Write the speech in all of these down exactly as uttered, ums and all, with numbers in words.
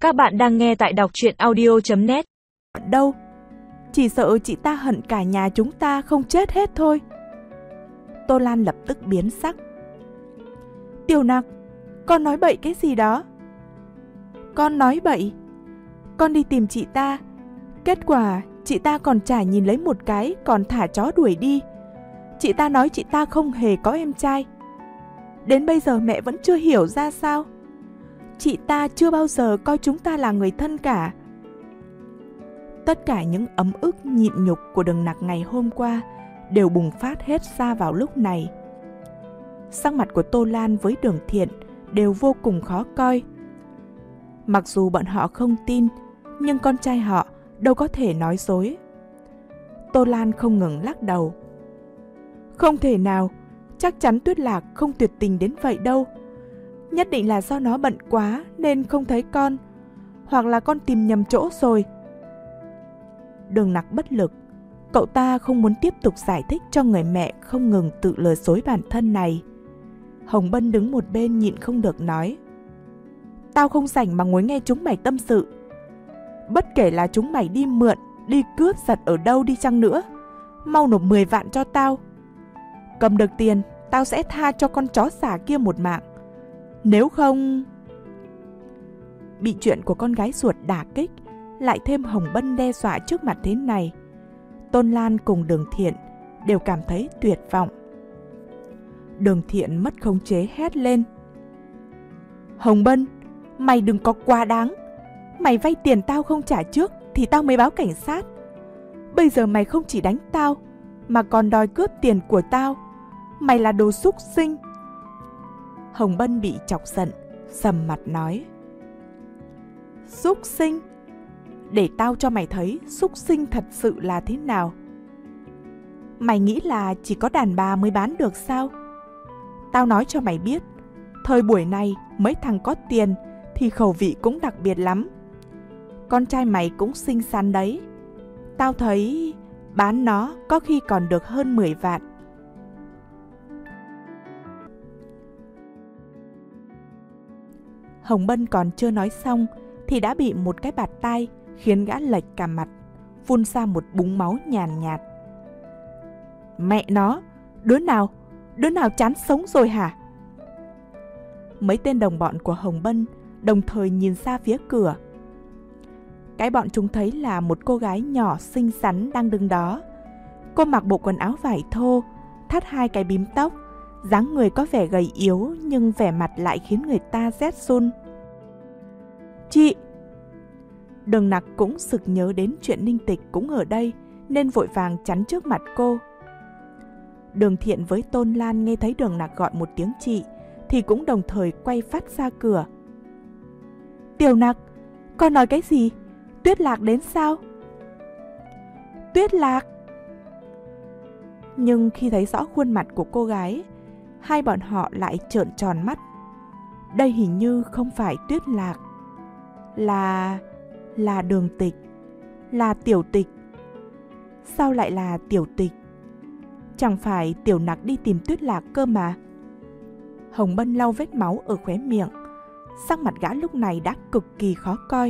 Các bạn đang nghe tại đọc truyện audio chấm net. Đâu? Chỉ sợ chị ta hận cả nhà chúng ta không chết hết thôi. Tô Lan lập tức biến sắc. Tiểu Nặc, con nói bậy cái gì đó? Con nói bậy? Con đi tìm chị ta, kết quả chị ta còn chả nhìn lấy một cái, còn thả chó đuổi đi. Chị ta nói chị ta không hề có em trai. Đến bây giờ mẹ vẫn chưa hiểu ra sao. Chị ta chưa bao giờ coi chúng ta là người thân cả. Tất cả những ấm ức nhịn nhục của Đường Nặc ngày hôm qua đều bùng phát hết ra vào lúc này. Sắc mặt của Tô Lan với Đường Thiện đều vô cùng khó coi. Mặc dù bọn họ không tin, nhưng con trai họ đâu có thể nói dối. Tô Lan không ngừng lắc đầu. Không thể nào, chắc chắn Tuyết Lạc không tuyệt tình đến vậy đâu. Nhất định là do nó bận quá nên không thấy con, hoặc là con tìm nhầm chỗ rồi. Đường Nặc bất lực, cậu ta không muốn tiếp tục giải thích cho người mẹ không ngừng tự lừa dối bản thân này. Hồng Bân đứng một bên nhịn không được nói. Tao không rảnh mà ngồi nghe chúng mày tâm sự. Bất kể là chúng mày đi mượn, đi cướp giật ở đâu đi chăng nữa, mau nộp mười vạn cho tao. Cầm được tiền, tao sẽ tha cho con chó xả kia một mạng. Nếu không... Bị chuyện của con gái ruột đả kích, lại thêm Hồng Bân đe dọa trước mặt thế này, Tôn Lan cùng Đường Thiện đều cảm thấy tuyệt vọng. Đường Thiện mất khống chế hét lên. Hồng Bân, mày đừng có quá đáng. Mày vay tiền tao không trả trước thì tao mới báo cảnh sát. Bây giờ mày không chỉ đánh tao mà còn đòi cướp tiền của tao. Mày là đồ súc sinh. Hồng Bân bị chọc giận, sầm mặt nói. Súc sinh? Để tao cho mày thấy súc sinh thật sự là thế nào. Mày nghĩ là chỉ có đàn bà mới bán được sao? Tao nói cho mày biết, thời buổi này mấy thằng có tiền thì khẩu vị cũng đặc biệt lắm. Con trai mày cũng xinh xắn đấy. Tao thấy bán nó có khi còn được hơn mười vạn. Hồng Bân còn chưa nói xong thì đã bị một cái bạt tai khiến gã lệch cả mặt, phun ra một búng máu nhàn nhạt. Mẹ nó, đứa nào, đứa nào chán sống rồi hả? Mấy tên đồng bọn của Hồng Bân đồng thời nhìn ra phía cửa. Cái bọn chúng thấy là một cô gái nhỏ xinh xắn đang đứng đó. Cô mặc bộ quần áo vải thô, thắt hai cái bím tóc, dáng người có vẻ gầy yếu nhưng vẻ mặt lại khiến người ta rét run. Chị! Đường Nặc cũng sực nhớ đến chuyện Ninh Tịch cũng ở đây nên vội vàng chắn trước mặt cô. Đường Thiện với Tôn Lan nghe thấy Đường Nặc gọi một tiếng chị thì cũng đồng thời quay phát ra cửa. Tiểu Nặc, con nói cái gì? Tuyết Lạc đến sao? Tuyết Lạc! Nhưng khi thấy rõ khuôn mặt của cô gái, hai bọn họ lại trợn tròn mắt. Đây hình như không phải Tuyết Lạc, là... là Đường Tịch, là Tiểu Tịch. Sao lại là Tiểu Tịch? Chẳng phải Tiểu Nặc đi tìm Tuyết Lạc cơ mà. Hồng Bân lau vết máu ở khóe miệng, sắc mặt gã lúc này đã cực kỳ khó coi.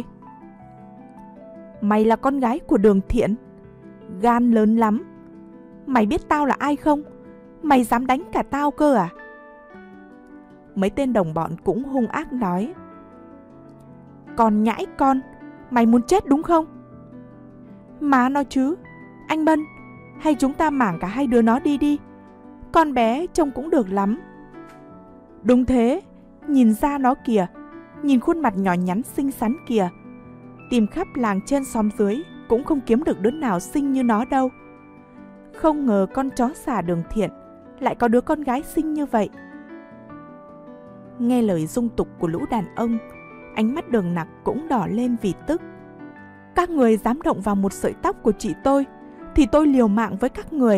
Mày là con gái của Đường Thiện, gan lớn lắm. Mày biết tao là ai không? Mày dám đánh cả tao cơ à? Mấy tên đồng bọn cũng hung ác nói. Còn nhãi con, mày muốn chết đúng không? Má nói chứ, anh Bân, hay chúng ta mảng cả hai đứa nó đi đi. Con bé trông cũng được lắm. Đúng thế, nhìn ra nó kìa, nhìn khuôn mặt nhỏ nhắn xinh xắn kìa. Tìm khắp làng trên xóm dưới cũng không kiếm được đứa nào xinh như nó đâu. Không ngờ con chó xả Đường Thiện lại có đứa con gái xinh như vậy. Nghe lời dung tục của lũ đàn ông, ánh mắt Đường Nặc cũng đỏ lên vì tức. Các người dám động vào một sợi tóc của chị tôi thì tôi liều mạng với các người.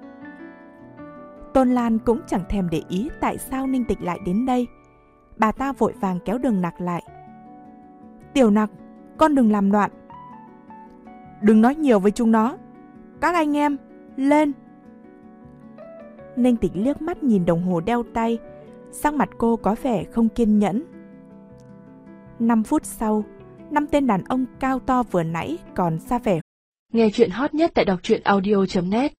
Tôn Lan cũng chẳng thèm để ý tại sao Ninh Tịch lại đến đây. Bà ta vội vàng kéo Đường Nặc lại. Tiểu Nặc, con đừng làm loạn. Đừng nói nhiều với chúng nó. Các anh em, lên. Ninh Tịch liếc mắt nhìn đồng hồ đeo tay, sắc mặt cô có vẻ không kiên nhẫn. Năm phút sau, năm tên đàn ông cao to vừa nãy còn ra vẻ. Nghe chuyện hot nhất tại đọc truyện audio chấm net